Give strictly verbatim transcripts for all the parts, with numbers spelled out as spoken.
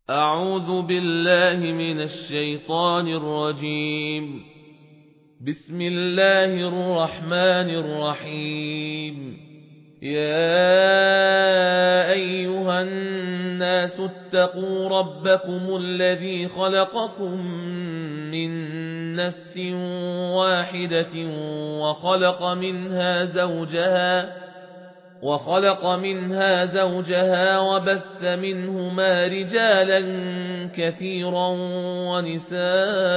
أعوذ بالله من الشيطان الرجيم. بسم الله الرحمن الرحيم. يا أيها الناس اتقوا ربكم الذي خلقكم من نفس واحدة وخلق منها زوجها وخلق منها زوجها وبث منهما رجالا كثيرا ونساء،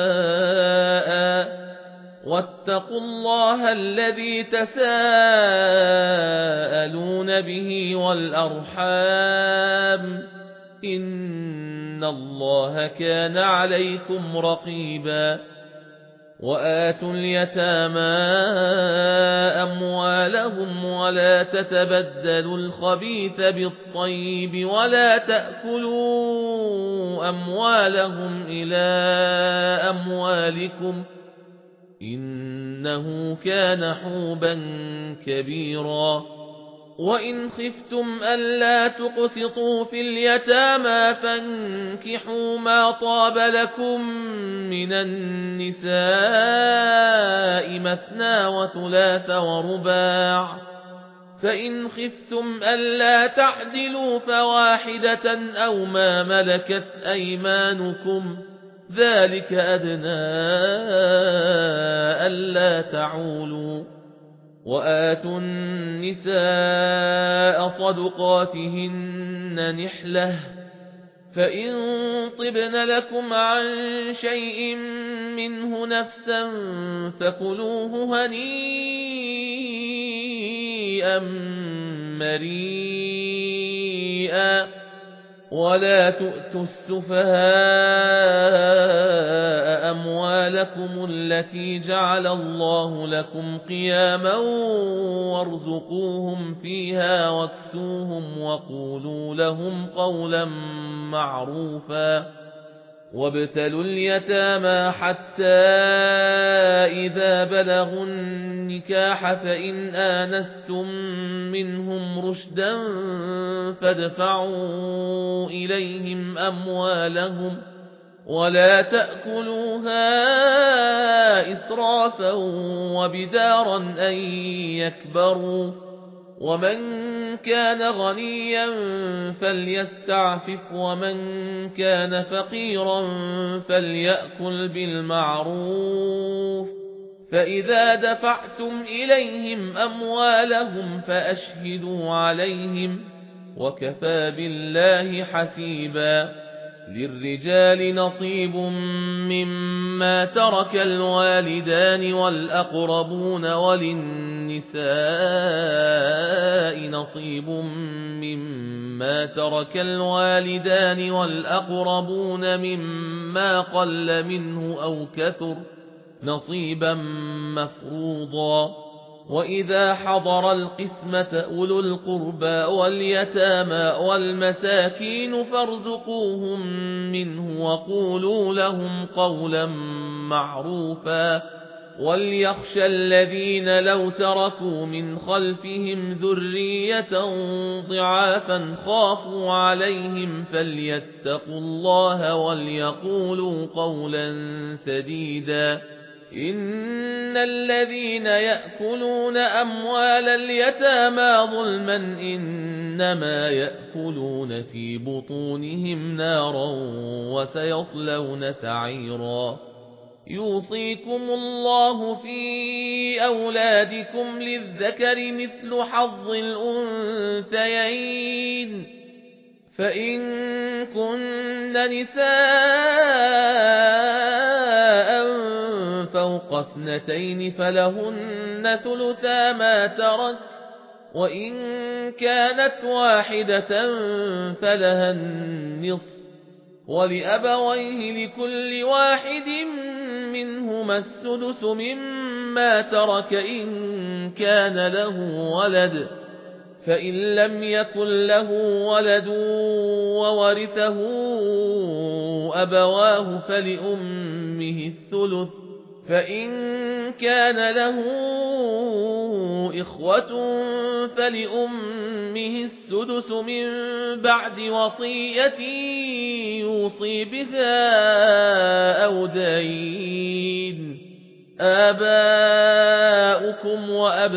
واتقوا الله الذي تساءلون به والأرحام، إن الله كان عليكم رقيبا. وآتوا اليتامى أموالهم ولا تتبدلوا الخبيث بالطيب ولا تأكلوا أموالهم إلى أموالكم، إنه كان حوبا كبيرا. وإن خفتم ألا تقسطوا في اليتامى فانكحوا ما طاب لكم من النساء مثنى وثلاث ورباع، فإن خفتم ألا تعدلوا فواحدة أو ما ملكت أيمانكم، ذلك أدنى ألا تعولوا. وآتوا النساء صدقاتهن نحلة، فإن طبن لكم عن شيء منه نفسا فكلوه هنيئا مريئا. ولا تؤتوا السفهاء أموالكم التي جعل الله لكم قياما وارزقوهم فيها واكسوهم وقولوا لهم قولا معروفا. وابتلوا اليتامى حتى إذا بلغوا النكاح فإن آنستم منهم رشدا فادفعوا إليهم أموالهم ولا تأكلوها إسرافا وبدارا أن يكبروا. ومن كان غنيا فليستعفف ومن كان فقيرا فليأكل بالمعروف. فإذا دفعتم إليهم أموالهم فأشهدوا عليهم، وكفى بالله حسيبا. للرجال نصيب مما ترك الوالدان والأقربون وللنساء نصيب مما ترك الوالدان والأقربون مما قل منه أو كثر نصيبا مفروضا. وإذا حضر القسمة أولو القربى واليتامى والمساكين فارزقوهم منه وقولوا لهم قولا معروفا. وليخشى الذين لو تركوا من خلفهم ذرية ضعافا خافوا عليهم فليتقوا الله وليقولوا قولا سديدا. إن الذين يأكلون أموال اليتامى ظلما إنما يأكلون في بطونهم نارا وسيصلون سعيرا. يوصيكم الله في أولادكم للذكر مثل حظ الأنثيين، فإن كن نساء فوق اثنتين فلهن ثلثا ما ترك، وإن كانت واحدة فلها النصف، ولأبويه لكل واحد منهما السدس مما ترك إن كان له ولد، فإن لم يكن له ولد وورثه أبواه فلأمه الثلث، فإن كان له إخوة فلأمه السدس من بعد وصية يوصي بها أو دين. آباؤكم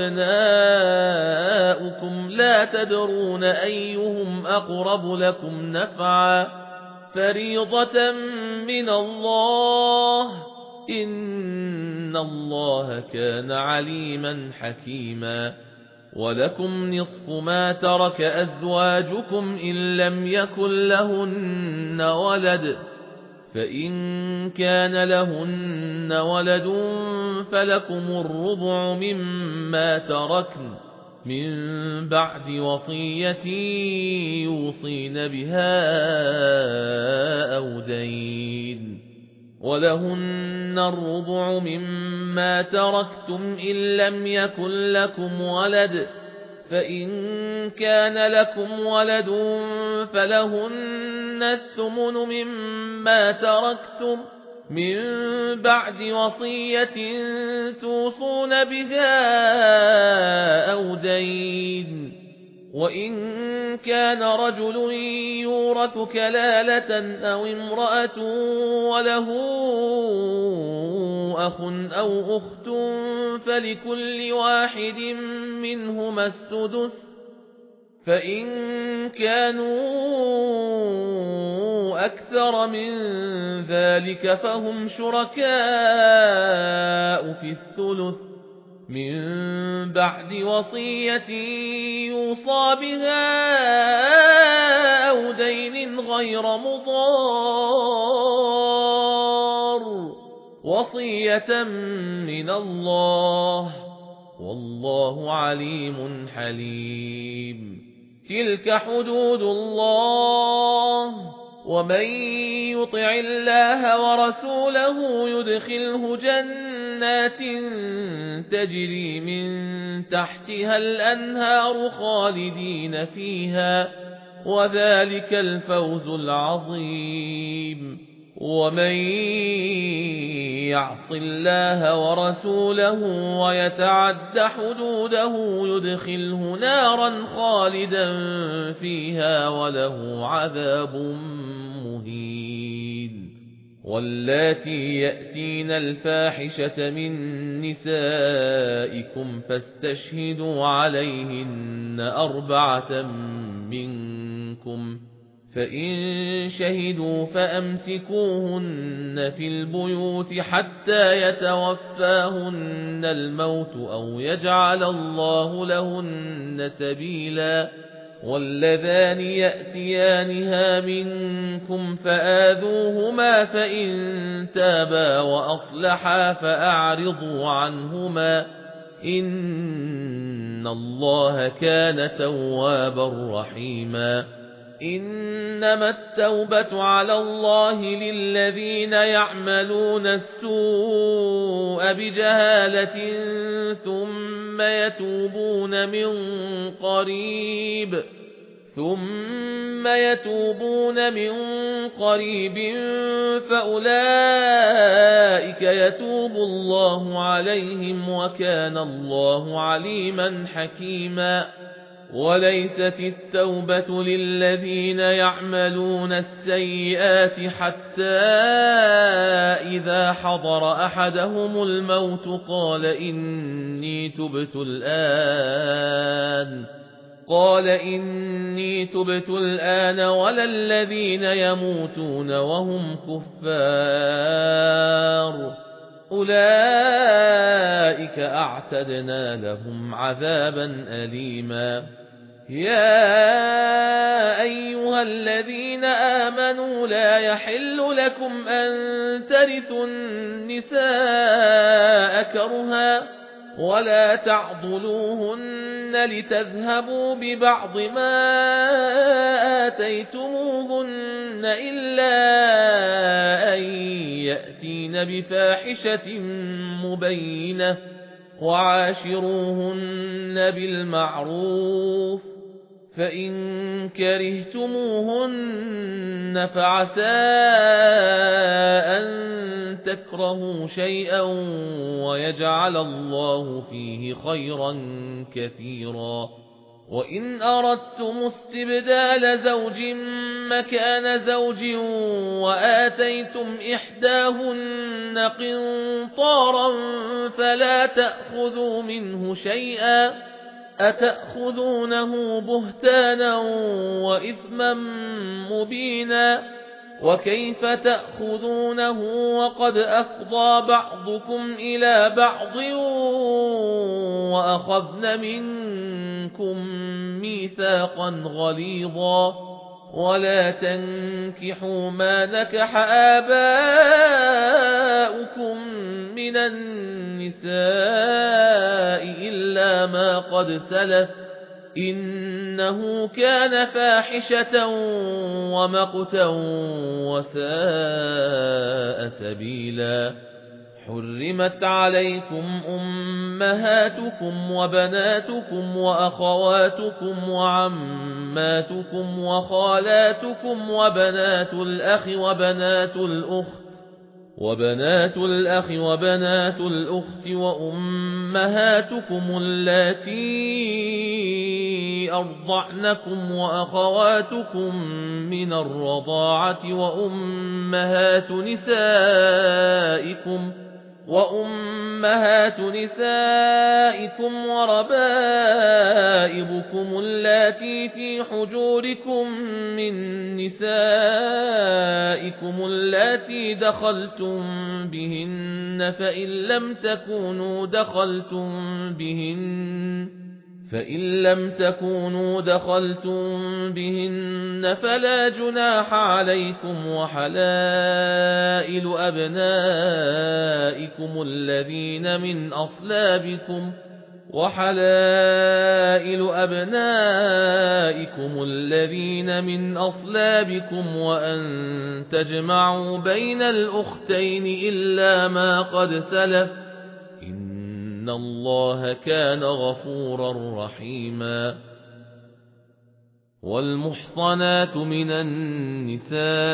وأبناؤكم لا تدرون أيهم أقرب لكم نفعا فريضة من الله إن الله كان عليما حكيما. ولكم نصف ما ترك أزواجكم إن لم يكن لهن ولد فإن كان لهن ولد فلكم الربع مما تركن من بعد وصية يوصين بها أو دين. ولهن الربع مما تركتم إن لم يكن لكم ولد فإن كان لكم ولد فلهن الثمن مما تركتم من بعد وصية توصون بها أو دين. وإن كان رجل يورث كلالة أو امرأة وله أخ أو أخت فلكل واحد منهما السدس فإن كانوا أكثر من ذلك فهم شركاء في الثلث من بعد وصية يوصى بها أو دين غير مضار وصية من الله والله عليم حليم. تلك حدود الله ومن يطع الله ورسوله يدخله جنات تجري من تحتها الأنهار خالدين فيها وذلك الفوز العظيم. ومن يعص الله ورسوله ويتعد حدوده يدخله نارا خالدا فيها وله عذاب مهين. واللاتي يأتين الفاحشة من نسائكم فاستشهدوا عليهن أربعة منكم فإن شهدوا فأمسكوهن في البيوت حتى يتوفاهن الموت أو يجعل الله لهن سبيلا. واللذان يأتيانها منكم فآذوهما فإن تابا وأصلحا فأعرضوا عنهما إن الله كان توابا رحيما. إنما التوبة على الله للذين يعملون السوء بجهالة ثم يتوبون من قريب ثم يتوبون من قريب فأولئك يتوب الله عليهم وكان الله عليما حكيما. وليست التوبة للذين يعملون السيئات حتى إذا حضر أحدهم الموت قال إني تبت الآن قال إني تبت الآن ولا الذين يموتون وهم كفار أولئك أعتدنا لهم عذابا أليما. يا أيها الذين آمنوا لا يحل لكم أن ترثوا النساء كرها ولا تعضلوهن لتذهبوا ببعض ما آتيتموهن إلا أن يأتين بفاحشة مبينة وعاشروهن بالمعروف فإن كرهتموهن فعسى أن تكرهوا شيئا ويجعل الله فيه خيرا كثيرا. وإن أردتم استبدال زوج مكان زوج وآتيتم إحداهن قنطارا فلا تأخذوا منه شيئا أتأخذونه بهتانا وإثما مبينا وكيف تأخذونه وقد أفضى بعضكم إلى بعض وأخذن منكم ميثاقا غليظا ولا تنكحوا ما نكح آباؤكم من النساء إلا ما قد سلف إنه كان فاحشة ومقتا وساء سبيلا حرمت عليكم أمهاتكم وبناتكم وأخواتكم وعماتكم وخالاتكم وبنات الأخ وبنات الأخت وبنات الأخ وبنات الأخت وأمهاتكم اللاتي أرضعنكم وأخواتكم من الرضاعة وأمهات نسائكم وأمهات نسائكم وربائبكم اللاتي في حجوركم من نسائكم اللاتي دخلتم بهن فإن لم تكونوا دخلتم بهن فإن لم تكونوا دخلتم بهن فلا جناح عليكم وحلائل أبنائكم الذين من أصلابكم وحلائل أبنائكم الذين من أصلابكم وأن تجمعوا بين الأختين إلا ما قد سلف إن الله كان غفورا رحيما والمحصنات من النساء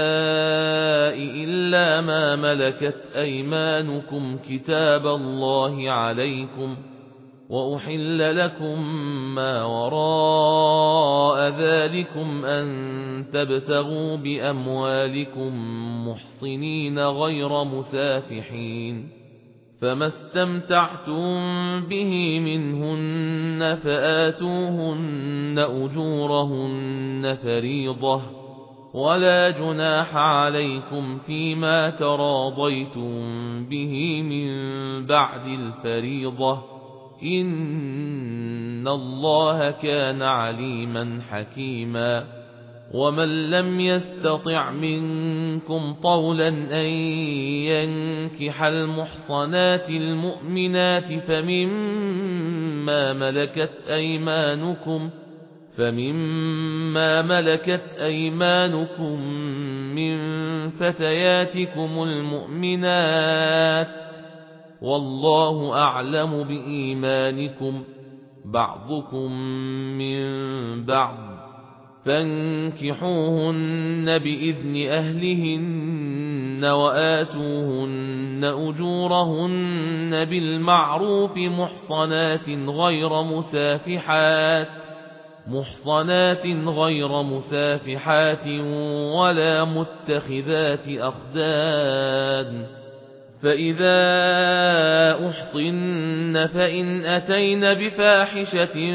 إلا ما ملكت أيمانكم كتاب الله عليكم وأحل لكم ما وراء ذلكم أن تبتغوا بأموالكم محصنين غير مسافحين فما استمتعتم به منهن فآتوهن أجورهن فريضة ولا جناح عليكم فيما تراضيتم به من بعد الفريضة إن الله كان عليما حكيما ومن لم يستطع منكم طولا أن ينكح المحصنات المؤمنات فمما ملكت أيمانكم فمما ملكت أيمانكم من فتياتكم المؤمنات والله أعلم بإيمانكم بعضكم من بعض فانكحوهن بإذن أهلهن وآتوهن أجورهن بالمعروف محصنات غير مسافحات محصنات غير مسافحات ولا متخذات أخدان فإذا أحصن فإن أتين بفاحشة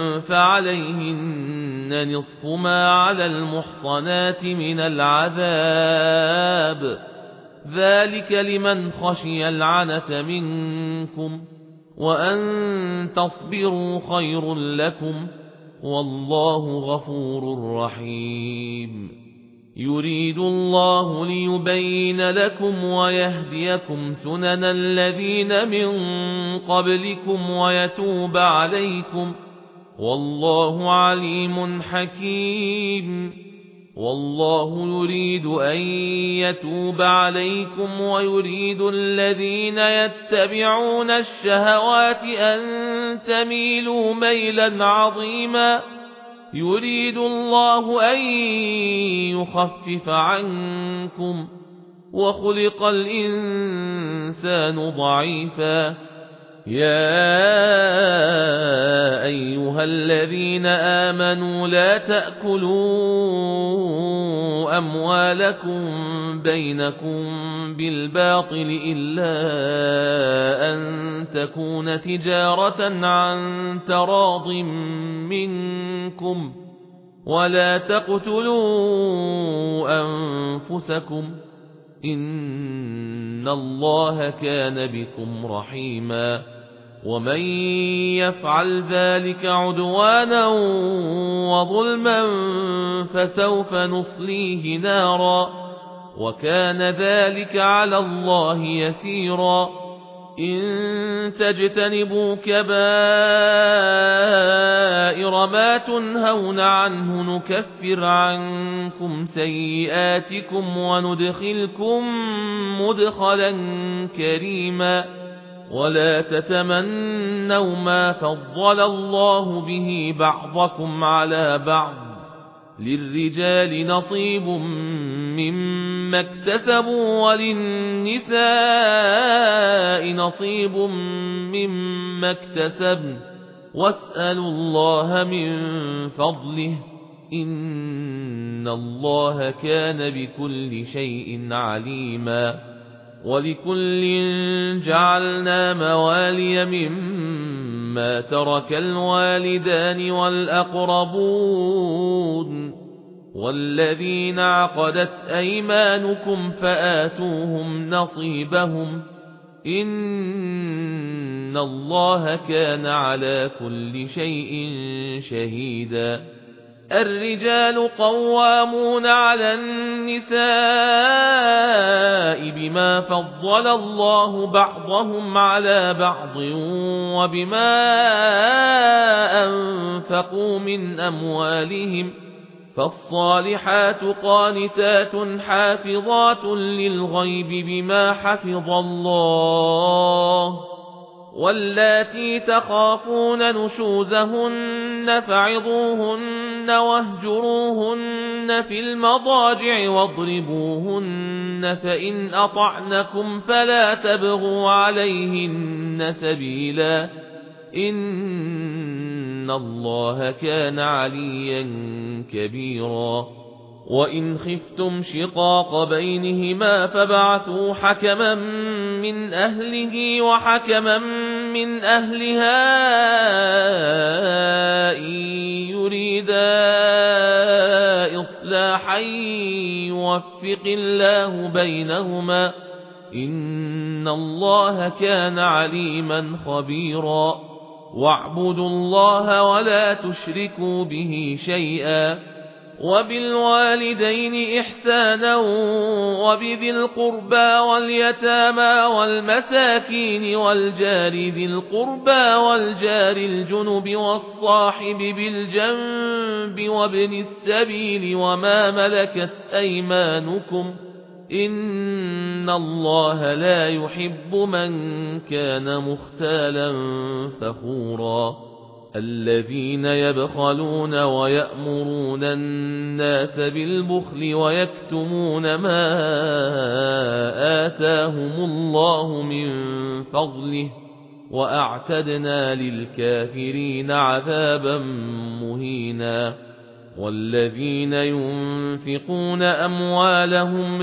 فعليهن نصف ما على المحصنات من العذاب ذلك لمن خشي العنة منكم وأن تصبروا خير لكم والله غفور رحيم يريد الله ليبين لكم ويهديكم سنن الذين من قبلكم ويتوب عليكم والله عليم حكيم والله يريد أن يتوب عليكم ويريد الذين يتبعون الشهوات أن تميلوا ميلا عظيما يريد الله أن يخفف عنكم وخلق الإنسان ضعيفا يا أيها الذين آمنوا لا تأكلوا أموالكم بينكم بالباطل إلا أن تكون تجارة عن تراض منكم ولا تقتلوا أنفسكم إن الله كان بكم رحيما ومن يفعل ذلك عدوانا وظلما فسوف نصليه نارا وكان ذلك على الله يسيرا إن تجتنبوا كبائر ما تنهون عنه نكفر عنكم سيئاتكم وندخلكم مدخلا كريما ولا تتمنوا ما فضل الله به بعضكم على بعض للرجال نصيب مما اكتسبوا وللنساء نصيب مما اكتسبن واسألوا الله من فضله إن الله كان بكل شيء عليما ولكل جعلنا موالي مما ترك الوالدان والأقربون والذين عقدت أيمانكم فآتوهم نصيبهم إن الله كان على كل شيء شهيدا الرجال قوامون على النساء بما فضل الله بعضهم على بعض وبما أنفقوا من أموالهم فالصالحات قانتات حافظات للغيب بما حفظ الله واللاتي تخافون نشوزهن فعظوهن واهجروهن في المضاجع واضربوهن فإن أطعنكم فلا تبغوا عليهن سبيلا إن الله كان عليا كبيرا وإن خفتم شقاق بينهما فبعثوا حكما من أهله وحكما من أهلها إن يريدا إصلاحا يوفق الله بينهما إن الله كان عليما خبيرا واعبدوا الله ولا تشركوا به شيئا وبالوالدين إحسانا وبذي القربى واليتامى والمساكين والجار ذي القربى والجار الجنب والصاحب بالجنب وابن السبيل وما ملكت أيمانكم إن الله لا يحب من كان مختالا فخورا الذين يبخلون ويأمرون الناس بالبخل ويكتمون ما آتاهم الله من فضله وأعتدنا للكافرين عذابا مهينا والذين ينفقون أموالهم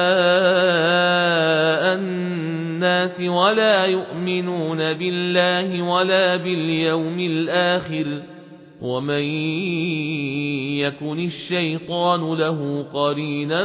رئاء الناس ولا يؤمنون بالله ولا باليوم الآخر ومن يكن الشيطان له قرينا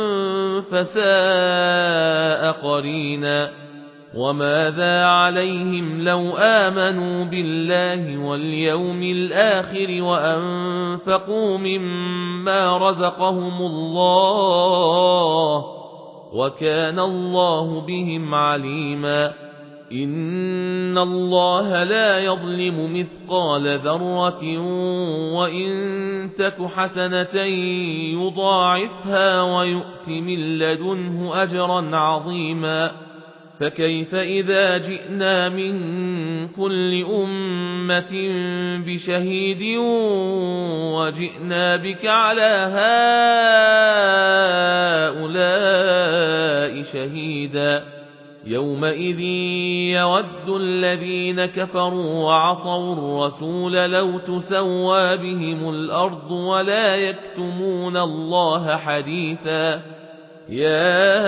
فساء قرينا وماذا عليهم لو آمنوا بالله واليوم الآخر وأنفقوا مما رزقهم الله وكان الله بهم عليما إن الله لا يظلم مثقال ذرة وإن تك حسنة يضاعفها ويؤت من لدنه أجرا عظيما فكيف إذا جئنا من كل أمة بشهيد وجئنا بك على هؤلاء شهيدا يومئذ يود الذين كفروا وعصوا الرسول لو تسوى بهم الأرض ولا يكتمون الله حديثا يا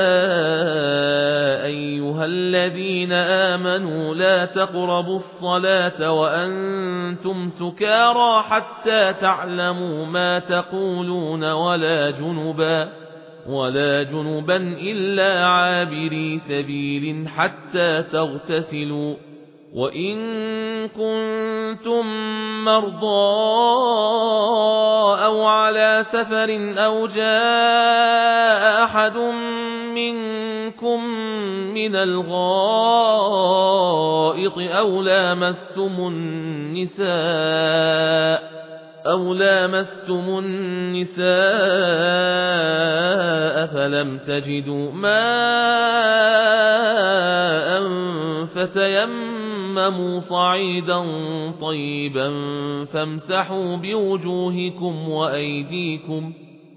أيها الذين آمنوا لا تقربوا الصلاة وأنتم سكارى حتى تعلموا ما تقولون ولا جنبا ولا جنبا إلا عابري سبيل حتى تغتسلوا وإن كنتم مرضى أو على سفر أو جاء أحد منكم من الغائط أو لامستم النساء أو لامستم النساء فلم تجدوا ماء فتيمموا صعيدا طيبا فامسحوا بوجوهكم وأيديكم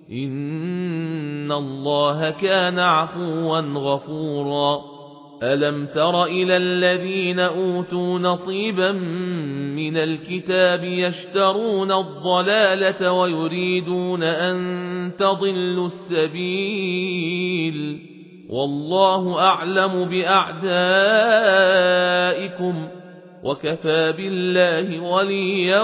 إن الله كان عفوا غفورا ألم تر إلى الذين أوتوا نصيبا من الكتاب يشترون الضلالة ويريدون أن تضلوا السبيل والله أعلم بأعدائكم وكفى بالله وليا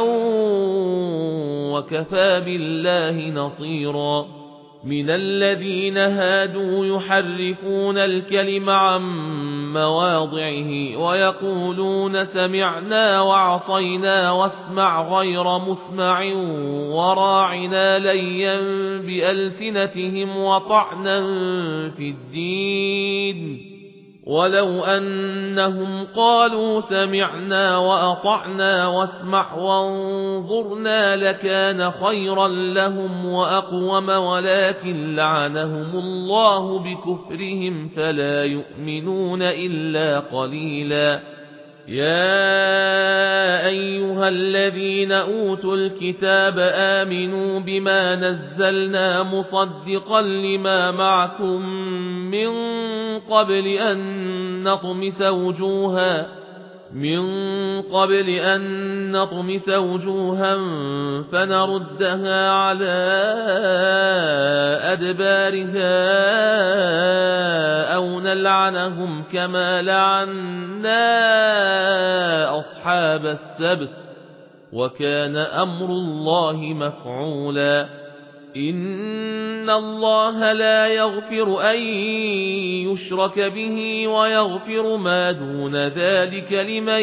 وكفى بالله نصيرا من الذين هادوا يحرفون الكلم عن مواضعه ويقولون سمعنا وعصينا واسمع غير مسمع وراعنا ليا بألسنتهم وطعنا في الدين ولو أنهم قالوا سمعنا وأطعنا واسمع وانظرنا لكان خيرا لهم وأقوم ولكن لعنهم الله بكفرهم فلا يؤمنون إلا قليلا يا أيها الذين أوتوا الكتاب آمنوا بما نزلنا مصدقا لما معكم من قبل أن نطمس وجوها من قبل أن نطمس وجوها فنردها على أدبارها أو نلعنهم كما لعنا أصحاب السبت وكان أمر الله مفعولا إن الله لا يغفر أن يشرك به ويغفر ما دون ذلك لمن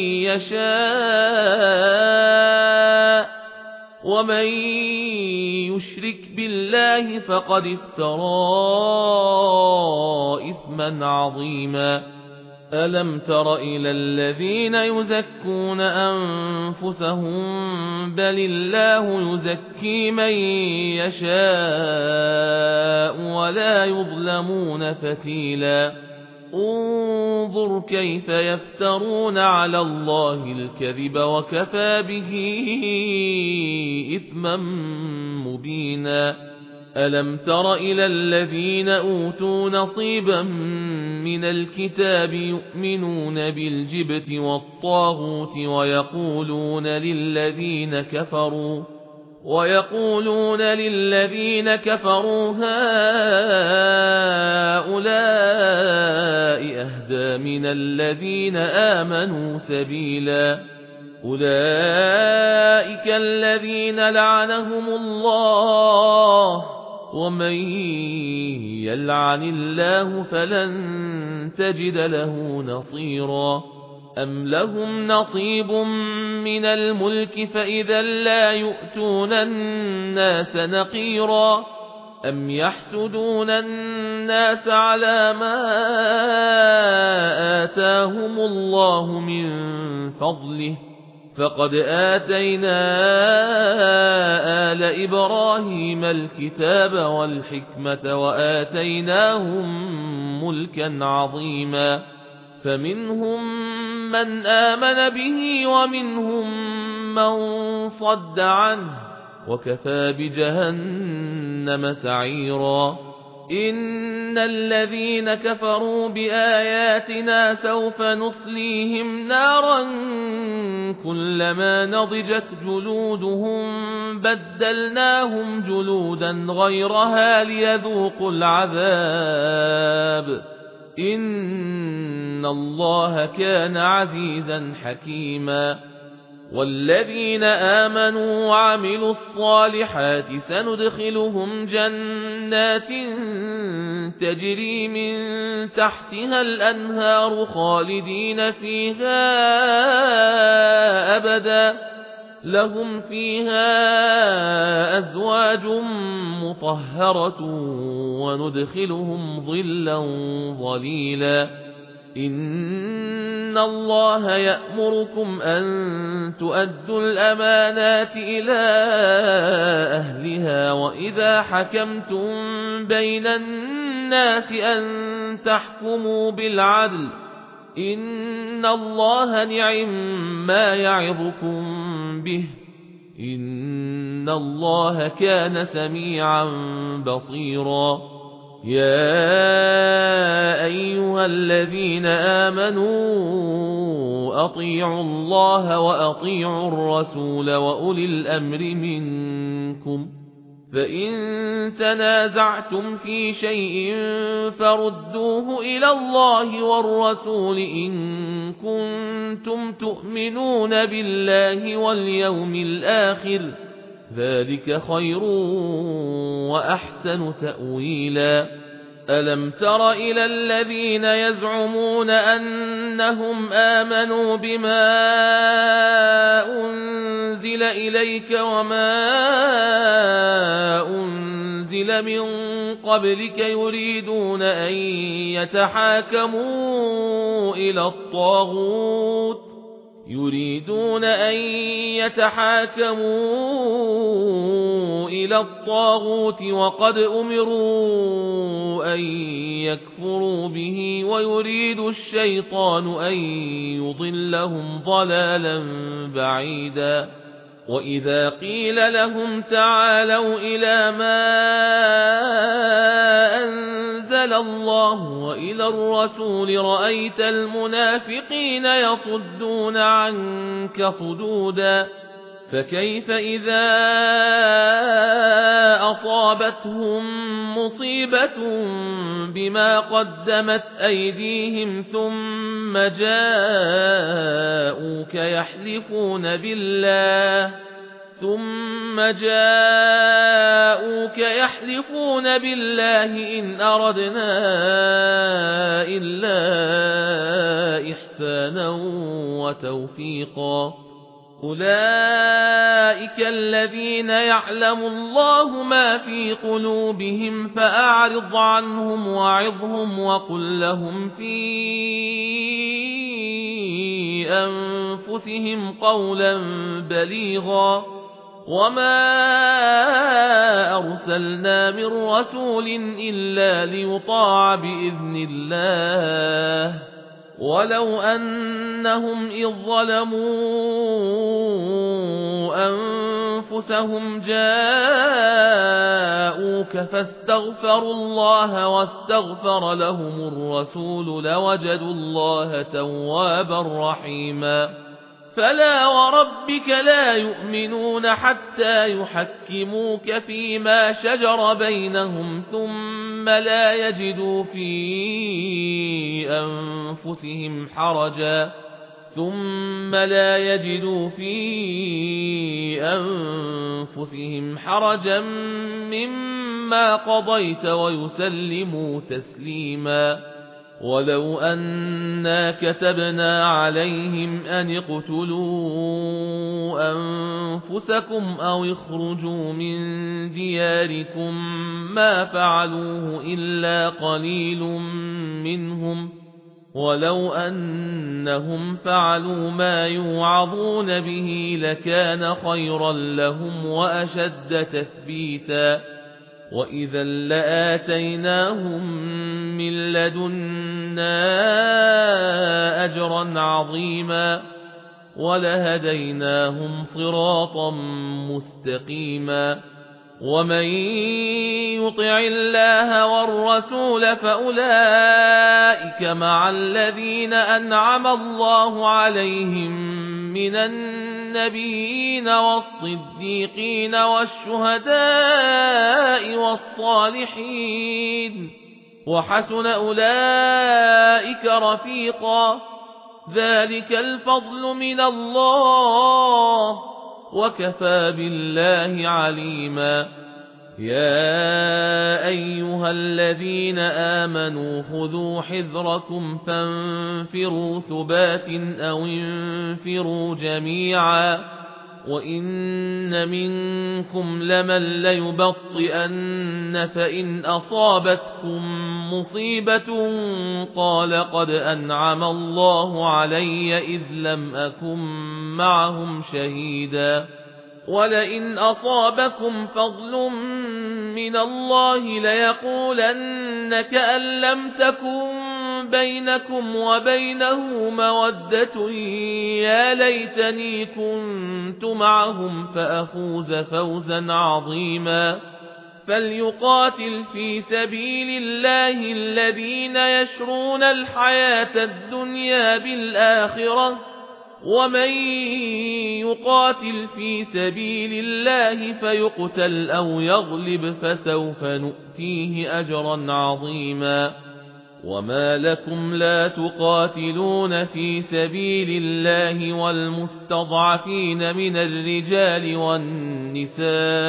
يشاء ومن يشرك بالله فقد افترى إثما عظيما ألم تر إلى الذين يزكون أنفسهم بل الله يزكي من يشاء ولا يظلمون فتيلا انظر كيف يفترون على الله الكذب وكفى به إثما مبينا ألم تر إلى الذين أوتوا نصيبا من الكتاب يؤمنون بالجبت والطاغوت ويقولون للذين كفروا ويقولون للذين كفروا هؤلاء أهدى من الذين آمنوا سبيلا أولئك الذين لعنهم الله ومن يلعن الله فلن تجد له نصيرا أم لهم نصيب من الملك فإذا لا يؤتون الناس نقيرا أم يحسدون الناس على ما آتاهم الله من فضله فقد آتينا آل إبراهيم الكتاب والحكمة وآتيناهم ملكا عظيما فمنهم من آمن به ومنهم من صد عنه وكفى بجهنم سعيرا إن الذين كفروا بآياتنا سوف نصليهم نارا كلما نضجت جلودهم بدلناهم جلودا غيرها ليذوقوا العذاب إن الله كان عزيزا حكيما والذين آمنوا وعملوا الصالحات سندخلهم جنات تجري من تحتها الأنهار خالدين فيها أبدا لهم فيها أزواج مطهرة وندخلهم ظلا ظليلا إن الله يأمركم أن تؤدوا الأمانات إلى أهلها وإذا حكمتم بين الناس أن تحكموا بالعدل إن الله نعم ما يعظكم به إن الله كان سميعا بصيرا يا أيها الذين آمنوا أطيعوا الله وأطيعوا الرسول وأولي الأمر منكم فإن تنازعتم في شيء فردوه إلى الله والرسول إن كنتم تؤمنون بالله واليوم الآخر ذلك خير وأحسن تأويلا ألم تر إلى الذين يزعمون أنهم آمنوا بما أنزل إليك وما أنزل من قبلك يريدون أن يتحاكموا إلى الطاغوت يريدون أن يتحاكموا إلى الطاغوت وقد أمروا أن يكفروا به ويريد الشيطان أن يضلهم ضلالا بعيدا وإذا قيل لهم تعالوا إلى ما أنزل الله وإلى الرسول رأيت المنافقين يصدون عنك صدودا فكيف إذا أصابتهم مصيبة بما قدمت أيديهم ثم جاءوك يحلفون بالله ثم جاءوك يحلفون بالله إن أردنا إلا إحسانا وتوفيقا أولئك الذين يعلم الله ما في قلوبهم فأعرض عنهم وعظهم وقل لهم في أنفسهم قولا بليغا وما أرسلنا من رسول إلا ليطاع بإذن الله ولو أنهم إذ ظلموا أنفسهم جاءوك فاستغفروا الله واستغفر لهم الرسول لوجدوا الله توابا رحيما فلا وربك لا يؤمنون حتى يحكموك فيما شجر بينهم ثم لا يجدوا في أنفسهم حرجا ثم لا يجدوا في أنفسهم حرجا مما قضيت ويسلموا تسليما ولو أنا كتبنا عليهم أن اقتلوا أنفسكم أو اخرجوا من دياركم ما فعلوه إلا قليل منهم ولو أنهم فعلوا ما يوعظون به لكان خيرا لهم وأشد تثبيتا وإذا لآتيناهم من لدنا أجرا عظيما ولهديناهم صراطا مستقيما ومن يطع الله والرسول فأولئك مع الذين أنعم الله عليهم من النبيين والصديقين والشهداء والصالحين وحسن أولئك رفيقا ذلك الفضل من الله وكفى بالله عليما يا أيها الذين آمنوا خذوا حذركم فانفروا ثبات أو انفروا جميعا وإن منكم لمن ليبطئن فإن أصابتكم مصيبة قال قد أنعم الله علي إذ لم أكن معهم شهيدا ولئن أصابكم فضل من الله ليقولن كأن لم تكن بينكم وبينه مودة يا ليتني كنت معهم فأفوز فوزا عظيما فليقاتل في سبيل الله الذين يشرون الحياة الدنيا بالآخرة ومن يقاتل في سبيل الله فيقتل أو يغلب فسوف نؤتيه أجرا عظيما وما لكم لا تقاتلون في سبيل الله والمستضعفين من الرجال والنساء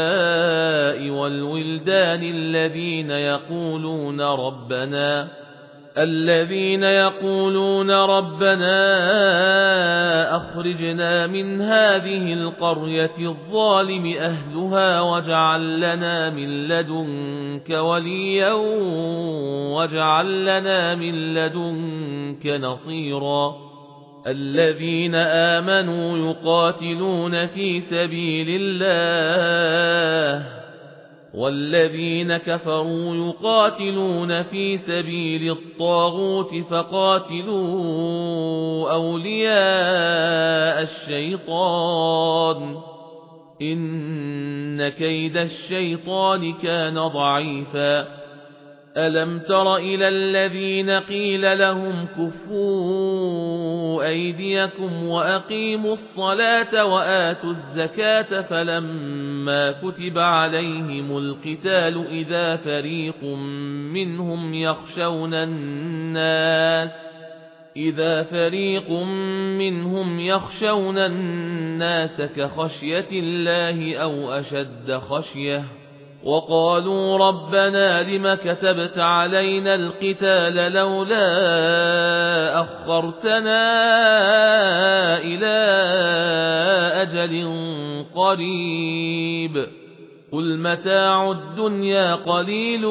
والولدان الذين يقولون ربنا الذين يقولون ربنا أخرجنا من هذه القرية الظالم أهلها واجعل لنا من لدنك وليا واجعل لنا من لدنك نصيرا الذين آمنوا يقاتلون في سبيل الله والذين كفروا يقاتلون في سبيل الطاغوت فقاتلوا أولياء الشيطان إن كيد الشيطان كان ضعيفا ألم تر إلى الذين قيل لهم كفوا أيديكم وأقيموا الصلاة وآتوا الزكاة فلما كتب عليهم القتال إذا فريق منهم يخشون الناس إذا فريق منهم يخشون الناس كخشية الله أو أشد خشية وقالوا ربنا لم كتبت علينا القتال لولا أخرتنا إلى أجل قريب قل متاع الدنيا قليل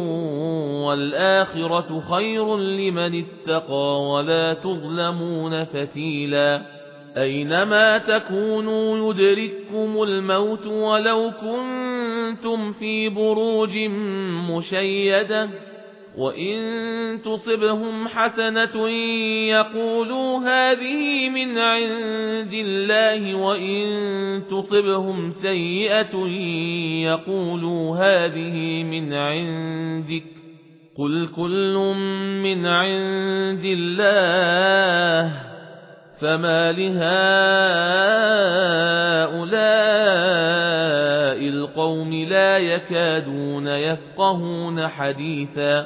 والآخرة خير لمن اتقى ولا تظلمون فتيلا أينما تكونوا يدرككم الموت ولو كنتم في بروج مشيدة وإن تصبهم حسنة يقولوا هذه من عند الله وإن تصبهم سيئة يقولوا هذه من عندك قل كل من عند الله فما لهؤلاء القوم لا يكادون يفقهون حديثا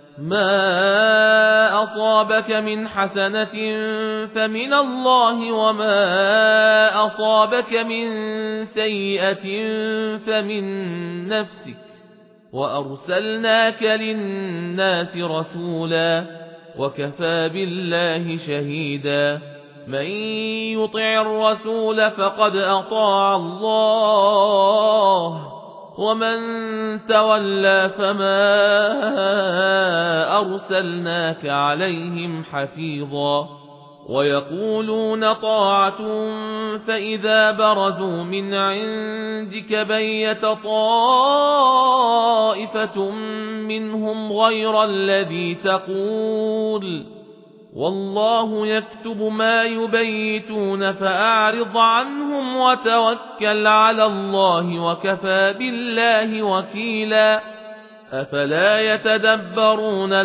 ما أصابك من حسنة فمن الله وما أصابك من سيئة فمن نفسك وأرسلناك للناس رسولا وكفى بالله شهيدا من يطع الرسول فقد أطاع الله ومن تولى فما أرسلناك عليهم حفيظا ويقولون طاعة فإذا برزوا من عندك بيت طائفة منهم غير الذي تقول والله يكتب ما يبيتون فأعرض عنهم وتوكل على الله وكفى بالله وكيلا أفلا يتدبرون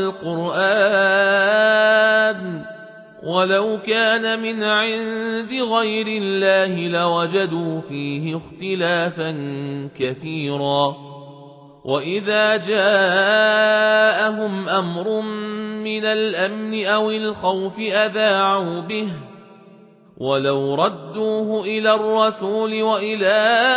القرآن ولو كان من عند غير الله لوجدوا فيه اختلافا كثيرا وإذا جاءهم أمر من الأمن أو الخوف أذاعوا به ولو ردوه إلى الرسول وإلى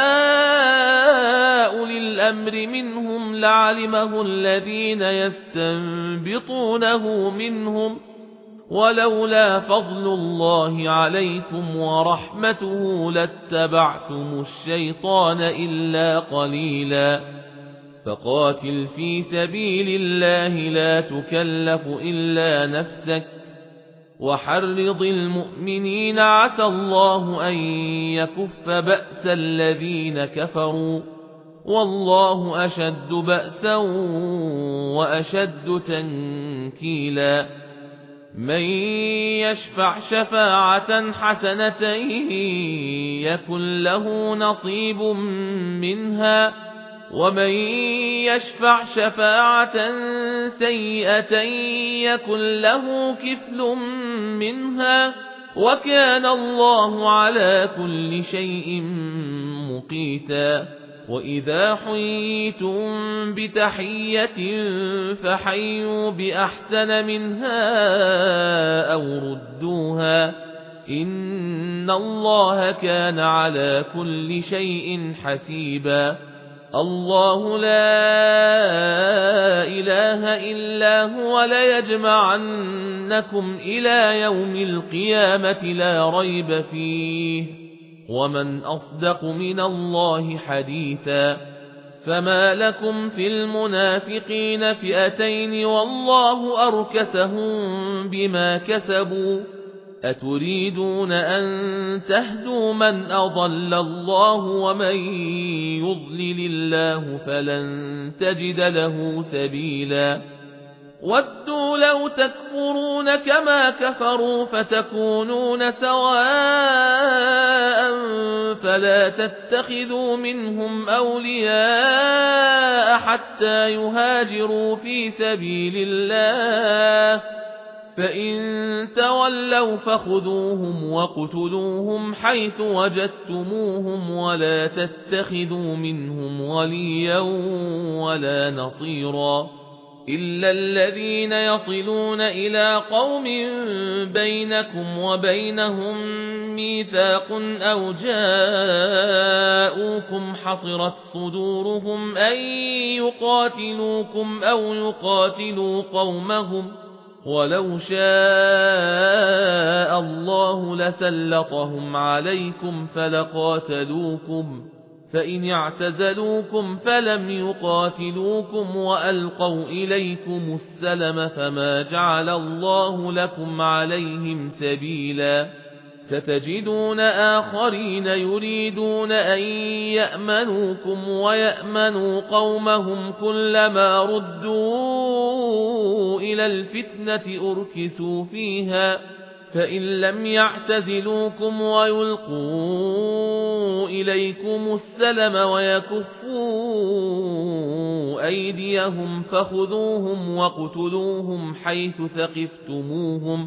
أولي الأمر منهم لعلمه الذين يستنبطونه منهم ولولا فضل الله عليكم ورحمته لاتبعتم الشيطان إلا قليلا فقاتل في سبيل الله لا تكلف إلا نفسك وحرض المؤمنين عسى الله أن يكف بأس الذين كفروا والله أشد بأسا وأشد تنكيلا من يشفع شفاعة حسنة يكن له نصيب منها ومن يشفع شفاعة سيئة يكن له كفل منها وكان الله على كل شيء مقيتا وإذا حييتم بتحية فحيوا بأحسن منها أو ردوها إن الله كان على كل شيء حسيبا الله لا إله إلا هو ليجمعنكم إلى يوم القيامة لا ريب فيه ومن أصدق من الله حديثا فما لكم في المنافقين فئتين والله أركسهم بما كسبوا أتريدون أن تهدوا من أضل الله ومن يضلل الله فلن تجد له سبيلا ودوا لو تكفرون كما كفروا فتكونون سواء فلا تتخذوا منهم أولياء حتى يهاجروا في سبيل الله فإن تولوا فخذوهم وقتلوهم حيث وجدتموهم ولا تتخذوا منهم وليا ولا نصيرا إلا الذين يصلون إلى قوم بينكم وبينهم ميثاق أو جاءوكم حصرت صدورهم أن يقاتلوكم أو يقاتلوا قومهم ولو شاء الله لسلطهم عليكم فلقاتلوكم فإن اعتزلوكم فلم يقاتلوكم وألقوا إليكم السلم فما جعل الله لكم عليهم سبيلا ستجدون آخرين يريدون أن يأمنوكم ويأمنوا قومهم كلما ردوا إلى الفتنة أركسوا فيها فإن لم يعتزلوكم ويلقوا إليكم السلم ويكفوا أيديهم فخذوهم وقتلوهم حيث ثقفتموهم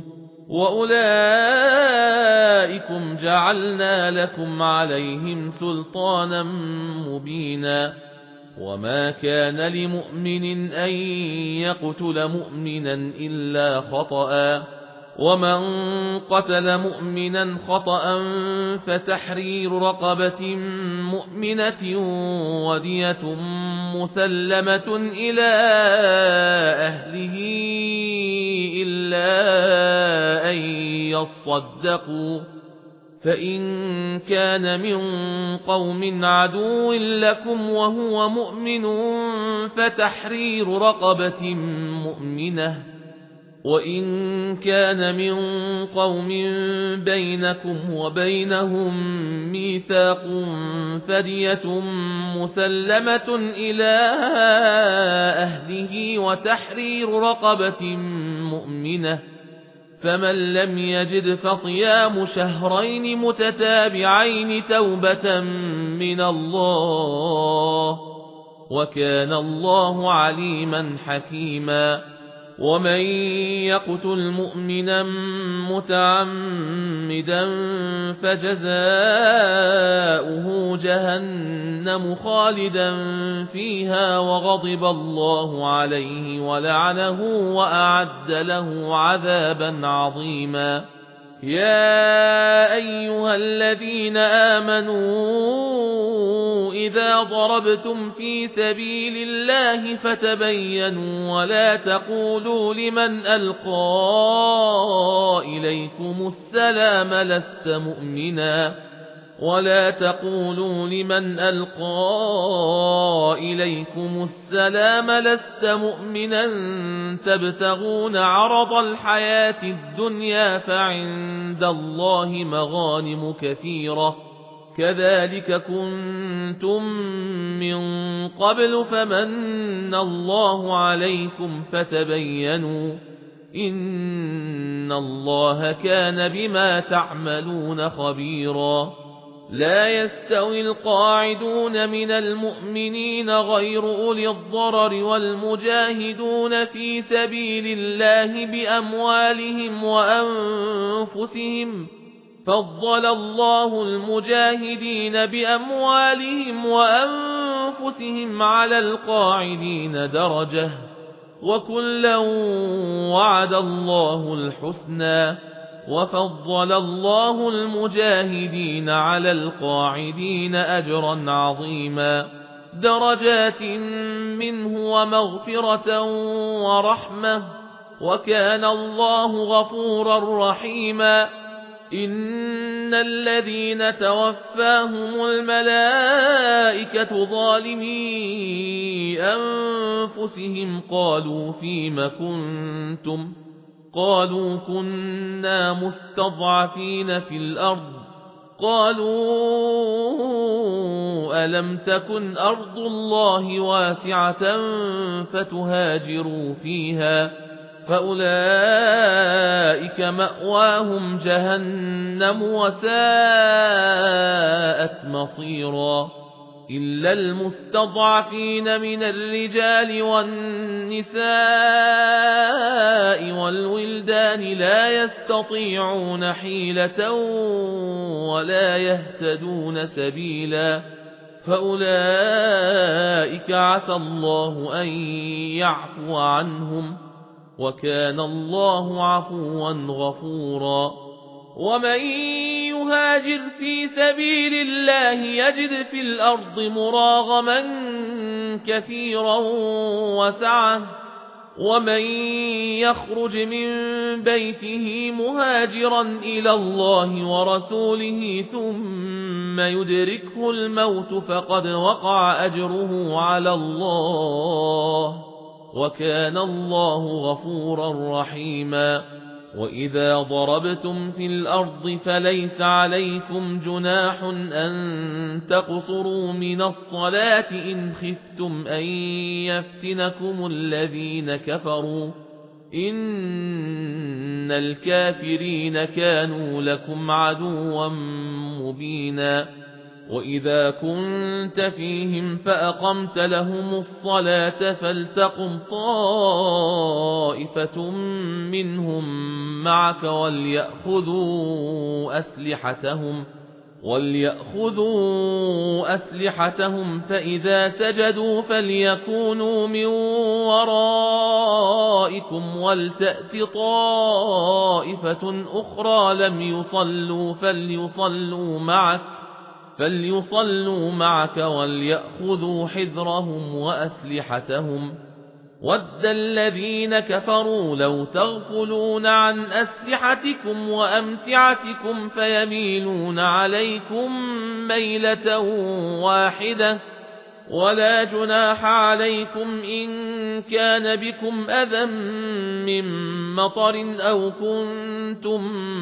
وأولئكم جعلنا لكم عليهم سلطانا مبينا وما كان لمؤمن أن يقتل مؤمنا إلا خطأ ومن قتل مؤمنا خطأ فتحرير رقبة مؤمنة ودية مسلمة إلى أهله إلا أن يصدقوا فإن كان من قوم عدو لكم وهو مؤمن فتحرير رقبة مؤمنة وإن كان من قوم بينكم وبينهم ميثاق فدية مسلمة إلى أهله وتحرير رقبة مؤمنة فمن لم يجد فصيام شهرين متتابعين توبة من الله وكان الله عليما حكيما ومن يقتل مؤمنا متعمدا فجزاؤه جهنم خالدا فيها وغضب الله عليه ولعنه وأعد له عذابا عظيما يا أيها الذين آمنوا إذا ضربتم في سبيل الله فتبينوا ولا تقولوا لمن ألقى إليكم السلام لست مؤمنا ولا تقولوا لمن ألقى إليكم السلام لست مؤمنا تبتغون عرض الحياة الدنيا فعند الله مغانم كثيرة كذلك كنتم من قبل فمن الله عليكم فتبينوا إن الله كان بما تعملون خبيرا لا يستوي القاعدون من المؤمنين غير أولي الضرر والمجاهدون في سبيل الله بأموالهم وأنفسهم فضل الله المجاهدين بأموالهم وأنفسهم على القاعدين درجة وكلا وعد الله الحسنى وفضل الله المجاهدين على القاعدين أجرا عظيما درجات منه ومغفرة ورحمة وكان الله غفورا رحيما إن الذين توفاهم الملائكة ظالمي أنفسهم قالوا فيم كنتم قالوا كنا مستضعفين في الأرض قالوا ألم تكن أرض الله واسعة فتهاجروا فيها فأولئك مأواهم جهنم وساءت مصيرا إلا المستضعفين من الرجال والنساء والولدان لا يستطيعون حيلة ولا يهتدون سبيلا فأولئك عسى الله أن يعفو عنهم وكان الله عفوا غفورا ومن يهاجر في سبيل الله يجد في الأرض مراغما كثيرا وسعة ومن يخرج من بيته مهاجرا إلى الله ورسوله ثم يدركه الموت فقد وقع أجره على الله وكان الله غفورا رحيما وإذا ضربتم في الأرض فليس عليكم جناح أن تقصروا من الصلاة إن خفتم أن يفتنكم الذين كفروا إن الكافرين كانوا لكم عدوا مبينا وإذا كنت فيهم فأقمت لهم الصلاة فلتقم طائفة منهم معك وليأخذوا أسلحتهم وليأخذوا أسلحتهم فإذا سجدوا فليكونوا من ورائكم ولتأت طائفة أخرى لم يصلوا فليصلوا معك فليصلوا معك وليأخذوا حذرهم وأسلحتهم ود الذين كفروا لو تغفلون عن أسلحتكم وأمتعتكم فيميلون عليكم ميلة واحدة ولا جناح عليكم إن كان بكم أذى من مطر أو كنتم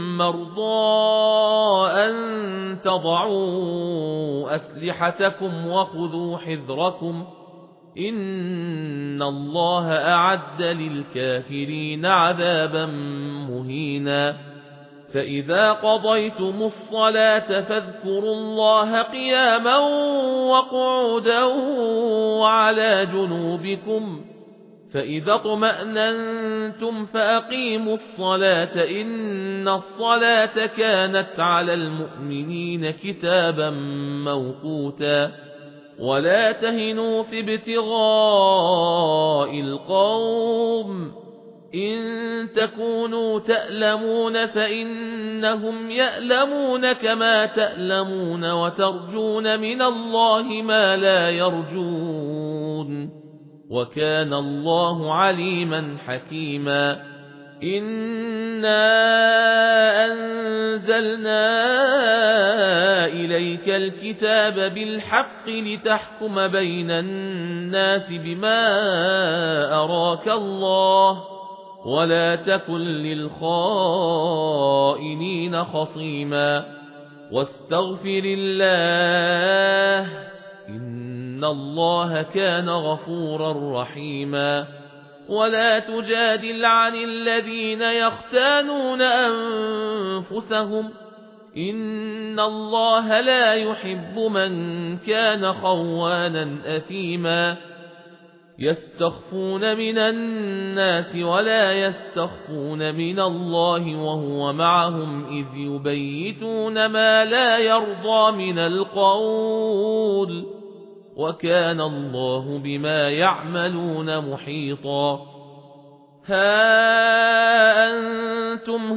مرضى أن تضعوا أسلحتكم وخذوا حذركم إن الله أعد للكافرين عذابا مهينا فإذا قضيتم الصلاة فاذكروا الله قياما وقعودا وعلى جنوبكم فإذا اطمأننتم فأقيموا الصلاة إن الصلاة كانت على المؤمنين كتابا موقوتا ولا تهنوا في ابتغاء القوم إن تكونوا تألمون فإنهم يألمون كما تألمون وترجون من الله ما لا يرجون وكان الله عليما حكيما إنا أنزلنا إليك الكتاب بالحق لتحكم بين الناس بما أراك الله ولا تكن للخائنين خصيما واستغفر الله إن الله كان غفورا رحيما ولا تجادل عن الذين يختانون أنفسهم إن الله لا يحب من كان خوانا أثيما يستخفون من الناس ولا يستخفون من الله وهو معهم إذ يبيتون ما لا يرضى من القول وكان الله بما يعملون محيطا ها أنتم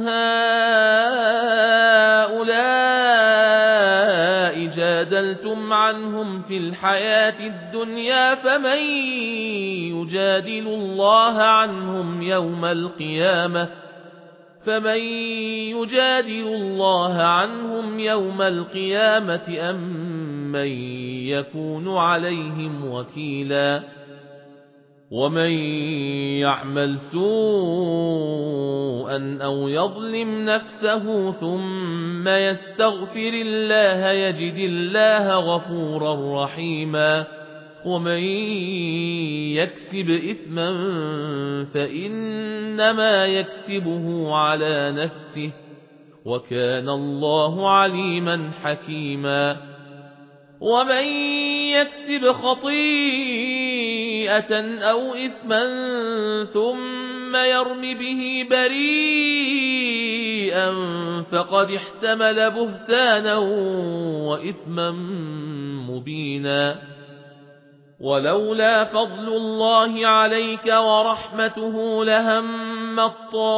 هؤلاء جادلتم عنهم في الحياة الدنيا فمن يجادل الله عنهم يوم القيامة فمن يجادل الله عنهم يوم القيامة أم من يكون عليهم وكيلا ومن يعمل سوءا أو يظلم نفسه ثم يستغفر الله يجد الله غفورا رحيما ومن يكسب إثما فإنما يكسبه على نفسه وكان الله عليما حكيما ومن يكسب خطيئة أو إثما ثم يرم به بريئا فقد احتمل بهتانا وإثما مبينا ولولا فضل الله عليك ورحمته لهم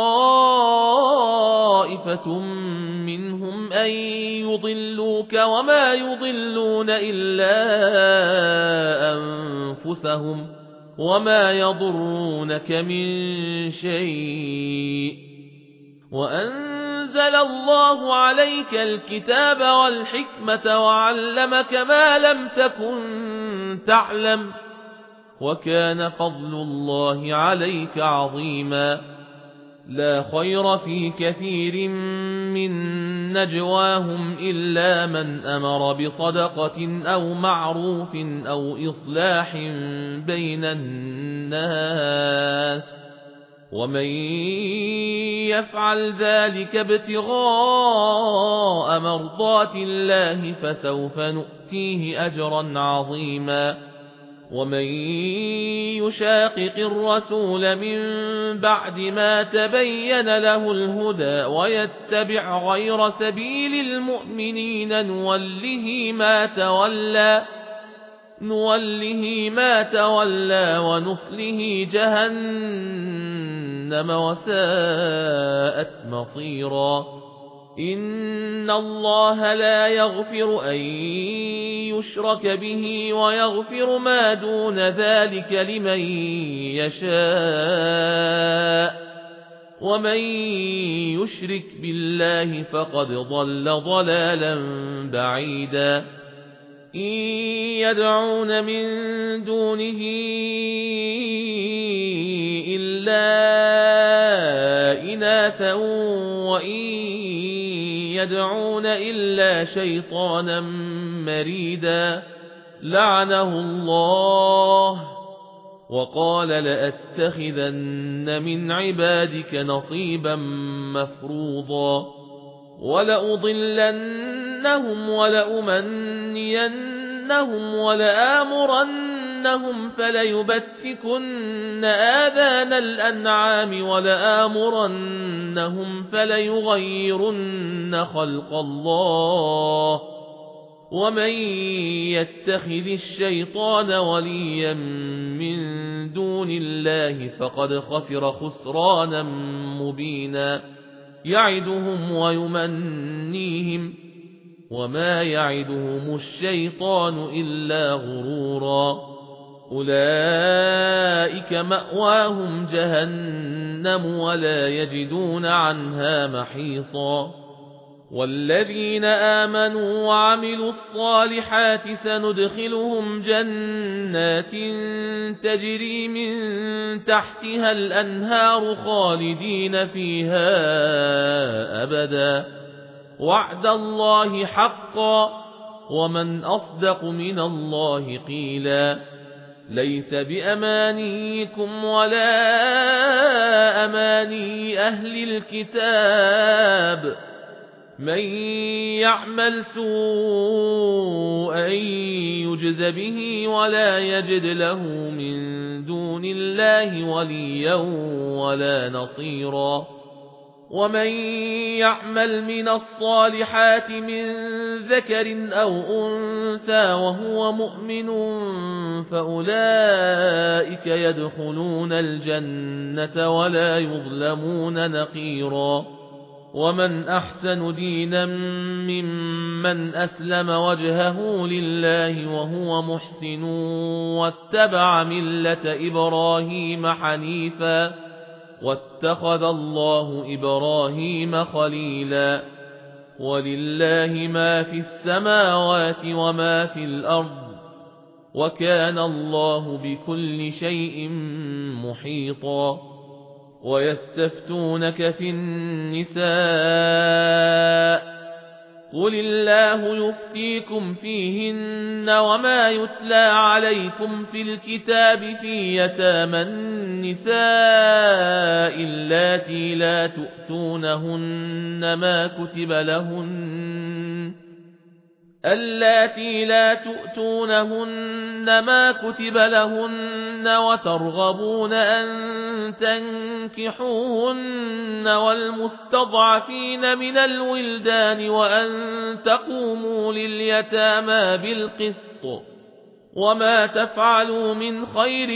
طائفة منهم أن يضلوك وما يضلون إلا أنفسهم وما يضرونك من شيء وأنزل الله عليك الكتاب والحكمة وعلمك ما لم تكن تعلم وكان فضل الله عليك عظيما لا خير في كثير من نجواهم إلا من أمر بصدقة أو معروف أو إصلاح بين الناس ومن يفعل ذلك ابتغاء مرضات الله فسوف نؤتيه أجرا عظيما ومن يشاقق الرسول من بعد ما تبين له الهدى ويتبع غير سبيل المؤمنين نوله ما تولى نوله ما تولى ونصله جهنم وساءت مصيرا إن الله لا يغفر أن يشرك به ويغفر ما دون ذلك لمن يشاء ومن يشرك بالله فقد ضل ضلالا بعيدا إن يدعون من دونه إلا إناثا وإن يدعون إلا شيطانا مريدا لعنه الله وقال لأتخذن من عبادك نصيبا مفروضا ولأضلنهم ولأمنينهم ولآمرنهم فليبتكن آذان الأنعام ولآمرنهم فليغيرن خلق الله ومن يتخذ الشيطان وليا من دون الله فقد خسر خسرانا مبينا يعدهم ويمنيهم وما يعدهم الشيطان إلا غرورا أولئك مأواهم جهنم ولا يجدون عنها محيصا والذين آمنوا وعملوا الصالحات سندخلهم جنات تجري من تحتها الأنهار خالدين فيها أبدا وعد الله حقا ومن أصدق من الله قيلا ليس بأمانيكم ولا أماني أهل الكتاب من يعمل سوءا يجز به ولا يجد له من دون الله وليا ولا نصيرا ومن يعمل من الصالحات من ذكر أو أنثى وهو مؤمن فأولئك يدخلون الجنة ولا يظلمون نقيرا ومن أحسن دينا ممن أسلم وجهه لله وهو محسن واتبع ملة إبراهيم حنيفا واتخذ الله إبراهيم خليلا ولله ما في السماوات وما في الأرض وكان الله بكل شيء محيطا ويستفتونك في النساء قل الله يفتيكم فيهن وما يتلى عليكم في الكتاب في يتامى النساء اللاتي لا تؤتونهن ما كتب لهن اللاتي لا تؤتونهن ما كتب لهن وترغبون أن تنكحوهن والمستضعفين من الولدان وأن تقوموا لليتامى بالقسط وما تفعلوا من خير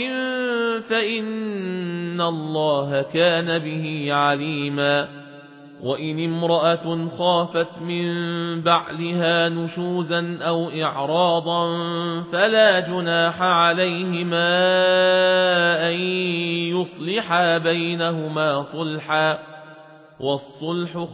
فإن الله كان به عليما وإن امرأة خافت من بعلها نشوزا أو إعراضا فلا جناح عليهما أن يصلحا بينهما صلحا والصلح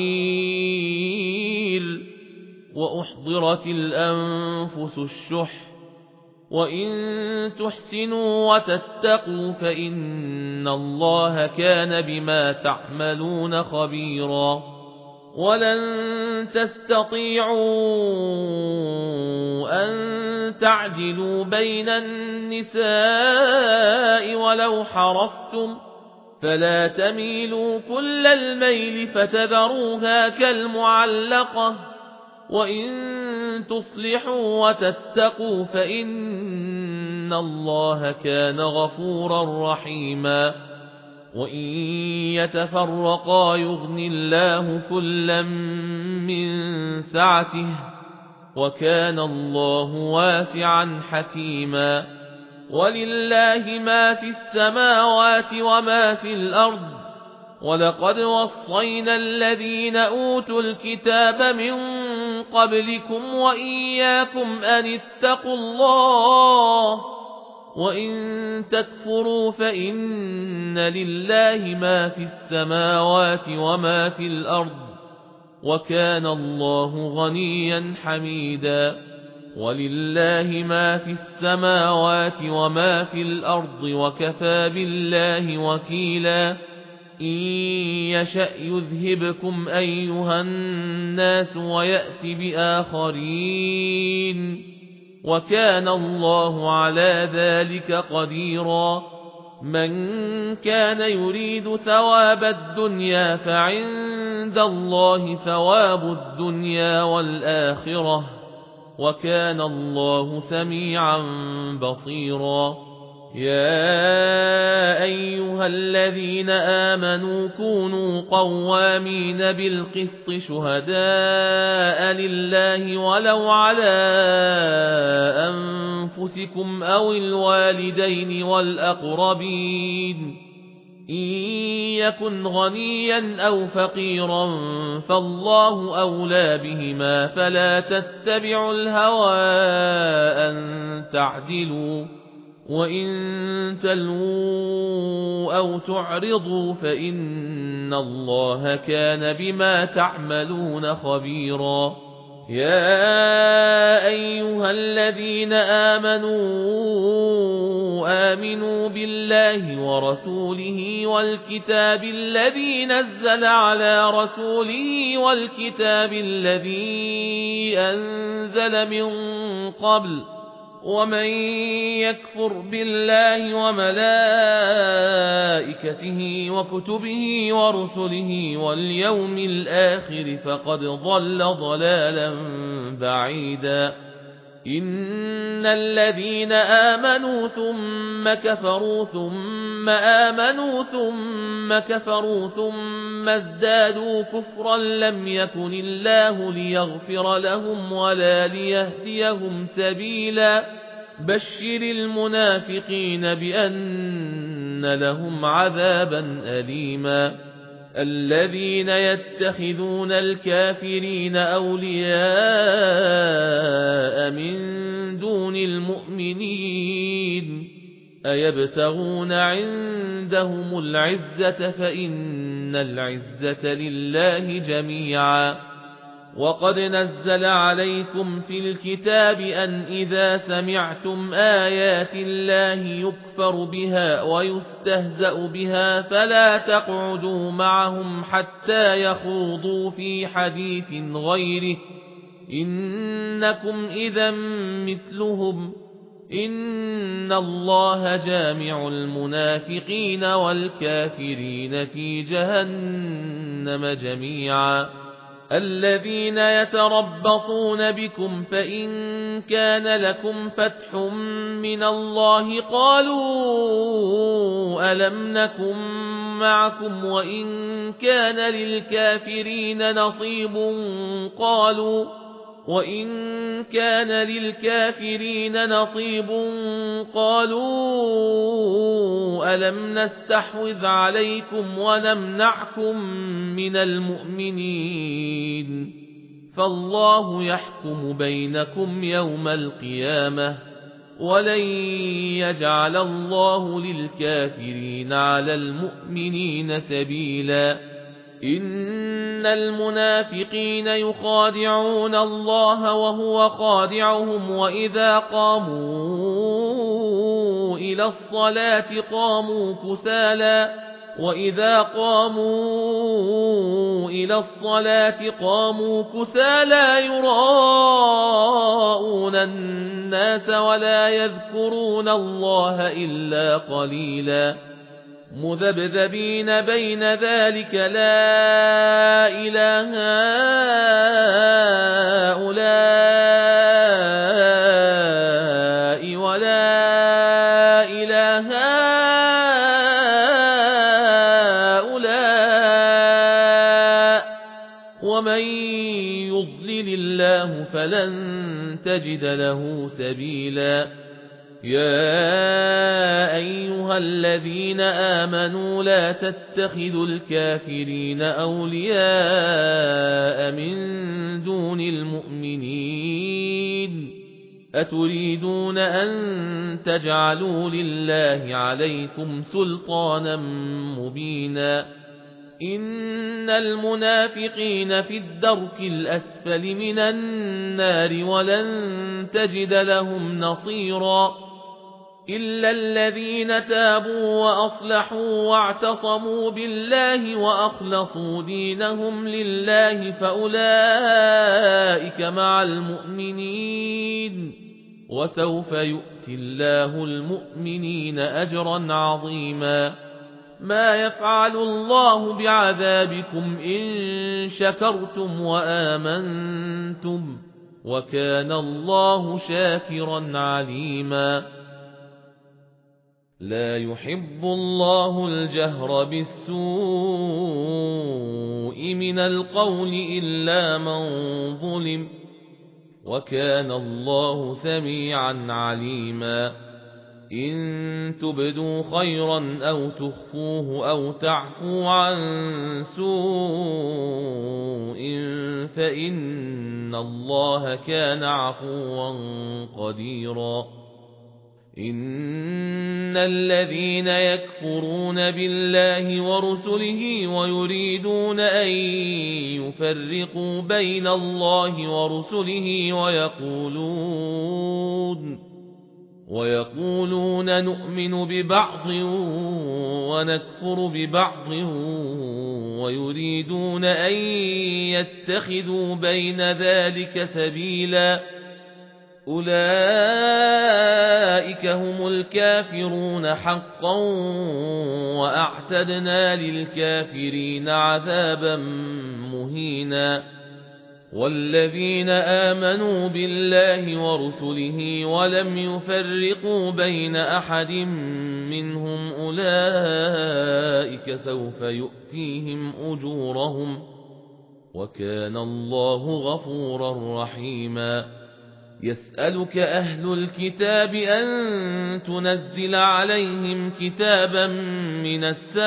خير وأحضرت الأنفس الشح وإن تحسنوا وتتقوا فإن الله كان بما تعملون خبيرا ولن تستطيعوا أن تعدلوا بين النساء ولو حرصتم فلا تميلوا كل الميل فتذروها كالمعلقة وإن تصلحوا وتتقوا فإن الله كان غفورا رحيما وإن يتفرقا يغني الله كلا من سعته وكان الله واسعا حكيما ولله ما في السماوات وما في الأرض ولقد وصينا الذين أوتوا الكتاب من قبلكم وإياكم أن اتقوا الله وإن تكفروا فإن لله ما في السماوات وما في الأرض وكان الله غنيا حميدا ولله ما في السماوات وما في الأرض وكفى بالله وكيلا إن يشأ يذهبكم أيها الناس ويأت بآخرين وكان الله على ذلك قديرا من كان يريد ثواب الدنيا فعند الله ثواب الدنيا والآخرة وكان الله سميعا بصيرا يا أيها الذين آمنوا كونوا قوامين بالقسط شهداء لله ولو على أنفسكم أو الوالدين والأقربين إن يكن غنيا أو فقيرا فالله أولى بهما فلا تتبعوا الهوى أن تعدلوا وإن تلووا أو تعرضوا فإن الله كان بما تعملون خبيرا يا أيها الذين آمنوا آمنوا بالله ورسوله والكتاب الذي نزل على رسوله والكتاب الذي أنزل من قبل ومن يكفر بالله وملائكته وكتبه ورسله واليوم الآخر فقد ضل ضلالا بعيدا إن الذين آمنوا ثم كفروا ثم آمنوا ثم كفروا ثم ازدادوا كفرا لم يكن الله ليغفر لهم ولا ليهديهم سبيلا بشر المنافقين بأن لهم عذابا أليما الذين يتخذون الكافرين أولياء من دون المؤمنين أيبتغون عندهم العزة فإن العزة لله جميعا وقد نزل عليكم في الكتاب أن إذا سمعتم آيات الله يكفر بها ويستهزأ بها فلا تقعدوا معهم حتى يخوضوا في حديث غيره إنكم إذا مثلهم إن الله جامع المنافقين والكافرين في جهنم جميعا الذين يتربصون بكم فإن كان لكم فتح من الله قالوا ألم نكن معكم وإن كان للكافرين نصيب قالوا وإن كان للكافرين نصيب قالوا ألم نستحوذ عليكم ونمنعكم من المؤمنين فالله يحكم بينكم يوم القيامة ولن يجعل الله للكافرين على المؤمنين سبيلا إن المنافقين يخادعون الله وهو خادعهم وإذا قاموا إلى الصلاة قاموا كسالى وإذا قاموا إلى الصلاة قاموا كسالى يراءون الناس ولا يذكرون الله إلا قليلا مذبذبين بين ذلك لا إله هؤلاء ولا إله هؤلاء ومن يضلل الله فلن تجد له سبيلا يا أيها الذين آمنوا لا تتخذوا الكافرين أولياء من دون المؤمنين أتريدون أن تجعلوا لله عليكم سلطانا مبينا إن المنافقين في الدرك الأسفل من النار ولن تجد لهم نصيرا إلا الذين تابوا وأصلحوا واعتصموا بالله وأخلصوا دينهم لله فأولئك مع المؤمنين وسوف يؤتي الله المؤمنين أجرا عظيما. ما يفعل الله بعذابكم إن شكرتم وآمنتم وكان الله شاكرا عليما. لا يحب الله الجهر بالسوء من القول إلا من ظلم وكان الله سميعا عليما. إن تبدوا خيرا أو تخفوه أو تعفوا عن سوء فإن الله كان عفوا قديرا. إن الذين يكفرون بالله ورسله ويريدون أن يفرقوا بين الله ورسله ويقولون ويقولون نؤمن ببعض ونكفر ببعض ويريدون أن يتخذوا بين ذلك سبيلا أولئك هم الكافرون حقا وأعتدنا للكافرين عذابا مهينا. والذين آمنوا بالله ورسله ولم يفرقوا بين أحد منهم أولئك سوف يؤتيهم أجورهم وكان الله غفورا رحيما. يسألك أهل الكتاب أن تنزل عليهم كتابا من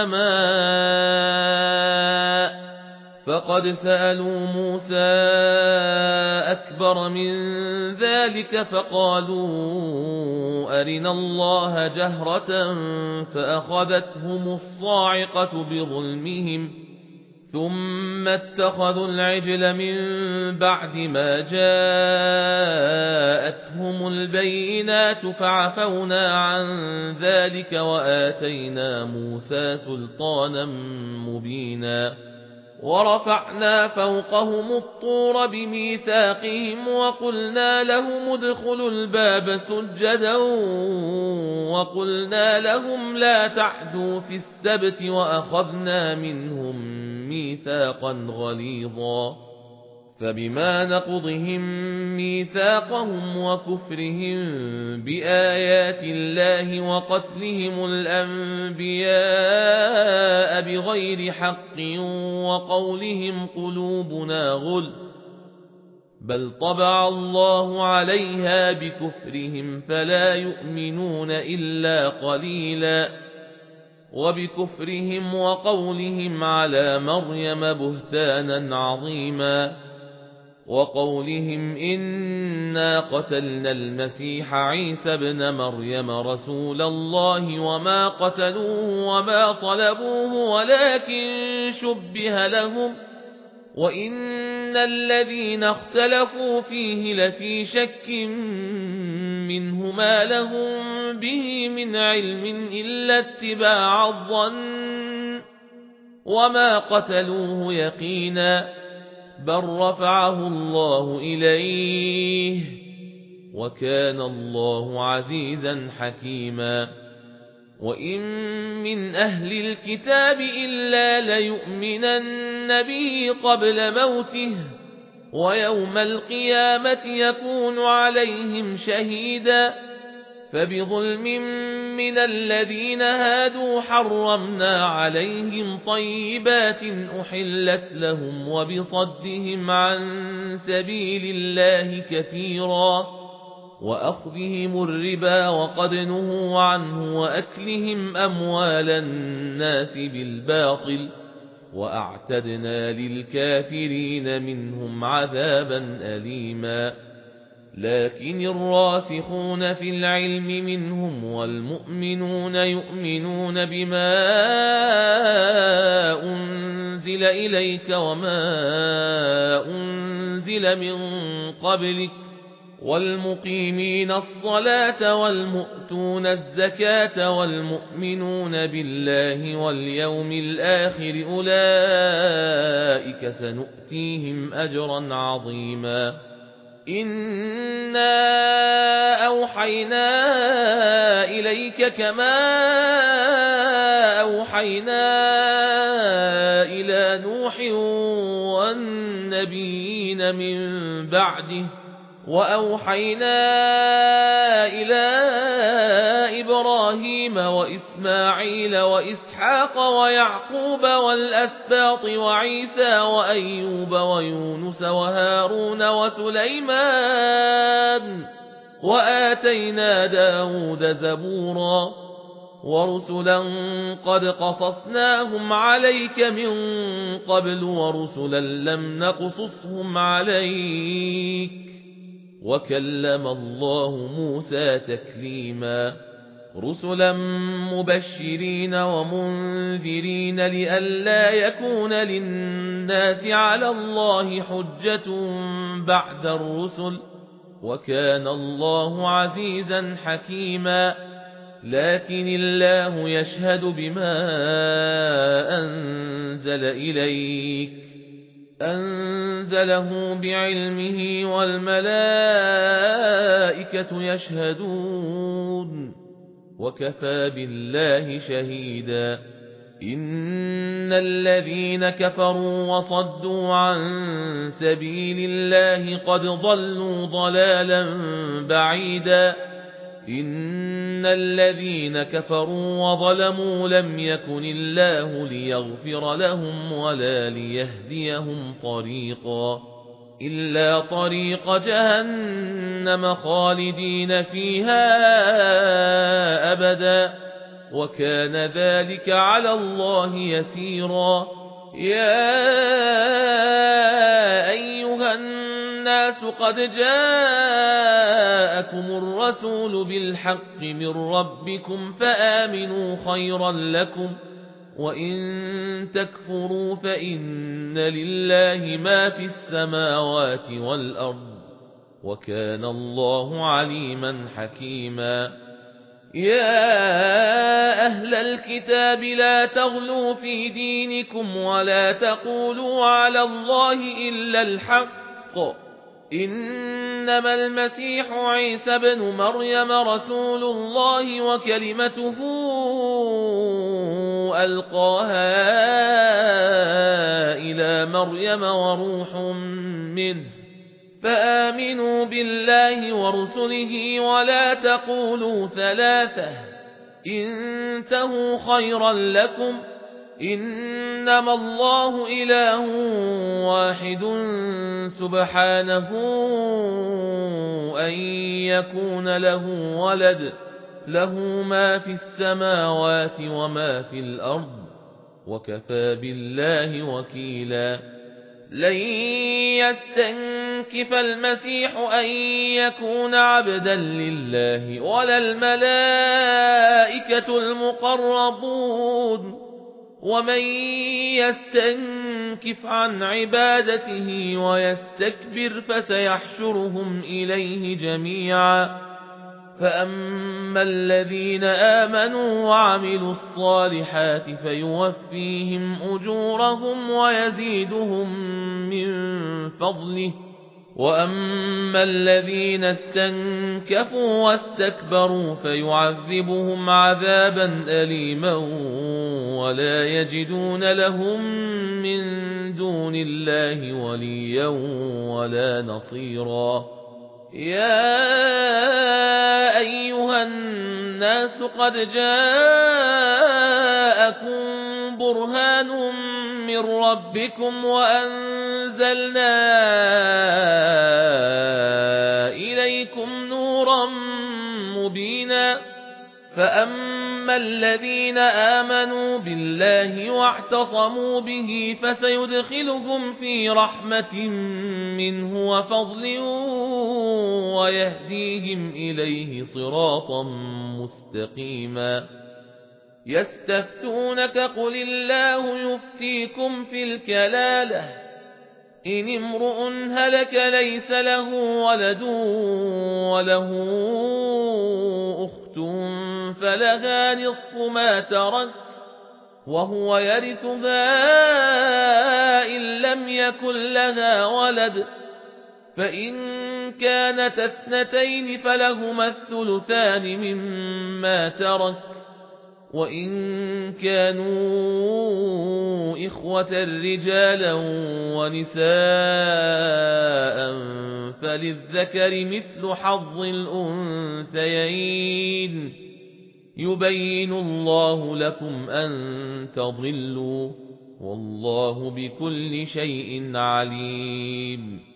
السماء فقد سألوا موسى أكبر من ذلك فقالوا أرنا الله جهرة فأخذتهم الصاعقة بظلمهم ثم اتخذوا العجل من بعد ما جاءتهم البينات فعفونا عن ذلك وآتينا موسى سلطانا مبينا. ورفعنا فوقهم الطور بميثاقهم وقلنا لهم ادخلوا الباب سجدا وقلنا لهم لا تعدوا في السبت وأخذنا منهم ميثاقا غليظا. فبما نقضهم ميثاقهم وكفرهم بآيات الله وقتلهم الأنبياء بغير حق وقولهم قلوبنا غل بل طبع الله عليها بكفرهم فلا يؤمنون إلا قليلا. وبكفرهم وقولهم على مريم بهتانا عظيما وقولهم إنا قتلنا المسيح عيسى ابن مريم رسول الله وما قتلوه وما صلبوه ولكن شبه لهم وإن الذين اختلفوا فيه لفي شك منه ما لهم به من علم إلا اتباع الظن وما قتلوه يقينا بل رفعه الله إليه وكان الله عزيزا حكيما. وإن من أهل الكتاب إلا ليؤمنن به قبل موته ويوم القيامة يكون عليهم شهيدا. فبظلم من الذين هادوا حرمنا عليهم طيبات أحلت لهم وبصدهم عن سبيل الله كثيرا وأخذهم الربا وقد نهوا عنه وأكلهم أموال الناس بالباطل وأعتدنا للكافرين منهم عذابا أليما. لكن الراسخون في العلم منهم والمؤمنون يؤمنون بما أنزل إليك وما أنزل من قبلك والمقيمين الصلاة والمؤتون الزكاة والمؤمنون بالله واليوم الآخر أولئك سنؤتيهم أجرا عظيما. إنا أوحينا إليك كما أوحينا إلى نوح والنبيين من بعده وأوحينا إلى إبراهيم وإسماعيل وإسحاق ويعقوب والأسباط وعيسى وأيوب ويونس وهارون وسليمان وآتينا داود زبورا ورسلا قد قصصناهم عليك من قبل ورسلا لم نقصصهم عليك وكلم الله موسى تكليما رسلا مبشرين ومنذرين لئلا يكون للناس على الله حجة بعد الرسل وكان الله عزيزا حكيما لكن الله يشهد بما أنزل إليك أنزله بعلمه والملائكة يشهدون وكفى بالله شهيدا إن الذين كفروا وصدوا عن سبيل الله قد ضلوا ضلالا بعيدا إن الذين كفروا وظلموا لم يكن الله ليغفر لهم ولا ليهديهم طريقا إلا طريق جهنم خالدين فيها أبدا وكان ذلك على الله يسيرا يا أيها الناس قد جاءكم الرسول بالحق من ربكم فآمنوا خيرا لكم وإن تكفروا فإن لله ما في السماوات والأرض وكان الله عليما حكيما يا أهل الكتاب لا تغلوا في دينكم ولا تقولوا على الله إلا الحق إنما المسيح عيسى بن مريم رسول الله وكلمته ألقاها إلى مريم وروح منه فآمنوا بالله ورسله ولا تقولوا ثلاثة انتهوا خيرا لكم إنما الله إله واحد سبحانه أن يكون له ولد له ما في السماوات وما في الأرض وكفى بالله وكيلا لن يستنكف المسيح أن يكون عبدا لله ولا الملائكة المقربون ومن يستنكف عن عبادته ويستكبر فسيحشرهم إليه جميعا فأما الذين آمنوا وعملوا الصالحات فيوفيهم أجورهم ويزيدهم من فضله وأما الذين استنكفوا واستكبروا فيعذبهم عذابا أليما ولا يجدون لهم من دون الله وليا ولا نصيرا يا أيها الناس قد جاءكم برهان من ربكم وأنزلنا إليكم نورا مبينا فأما الذين آمنوا بالله واعتصموا به فسيدخلهم في رحمة منه وفضل ويهديهم إليه صراطا مستقيما يستفتونك قل الله يفتيكم في الكلالة إن امرؤ هلك ليس له ولد وله أخت فلها نصف ما ترك وهو يرثها إن لم يكن لها ولد فإن كانت اثنتين فلهما الثلثان مما ترك وإن كانوا إخوة رجالا ونساء فللذكر مثل حظ الأنثيين يبين الله لكم أن تضلوا والله بكل شيء عليم.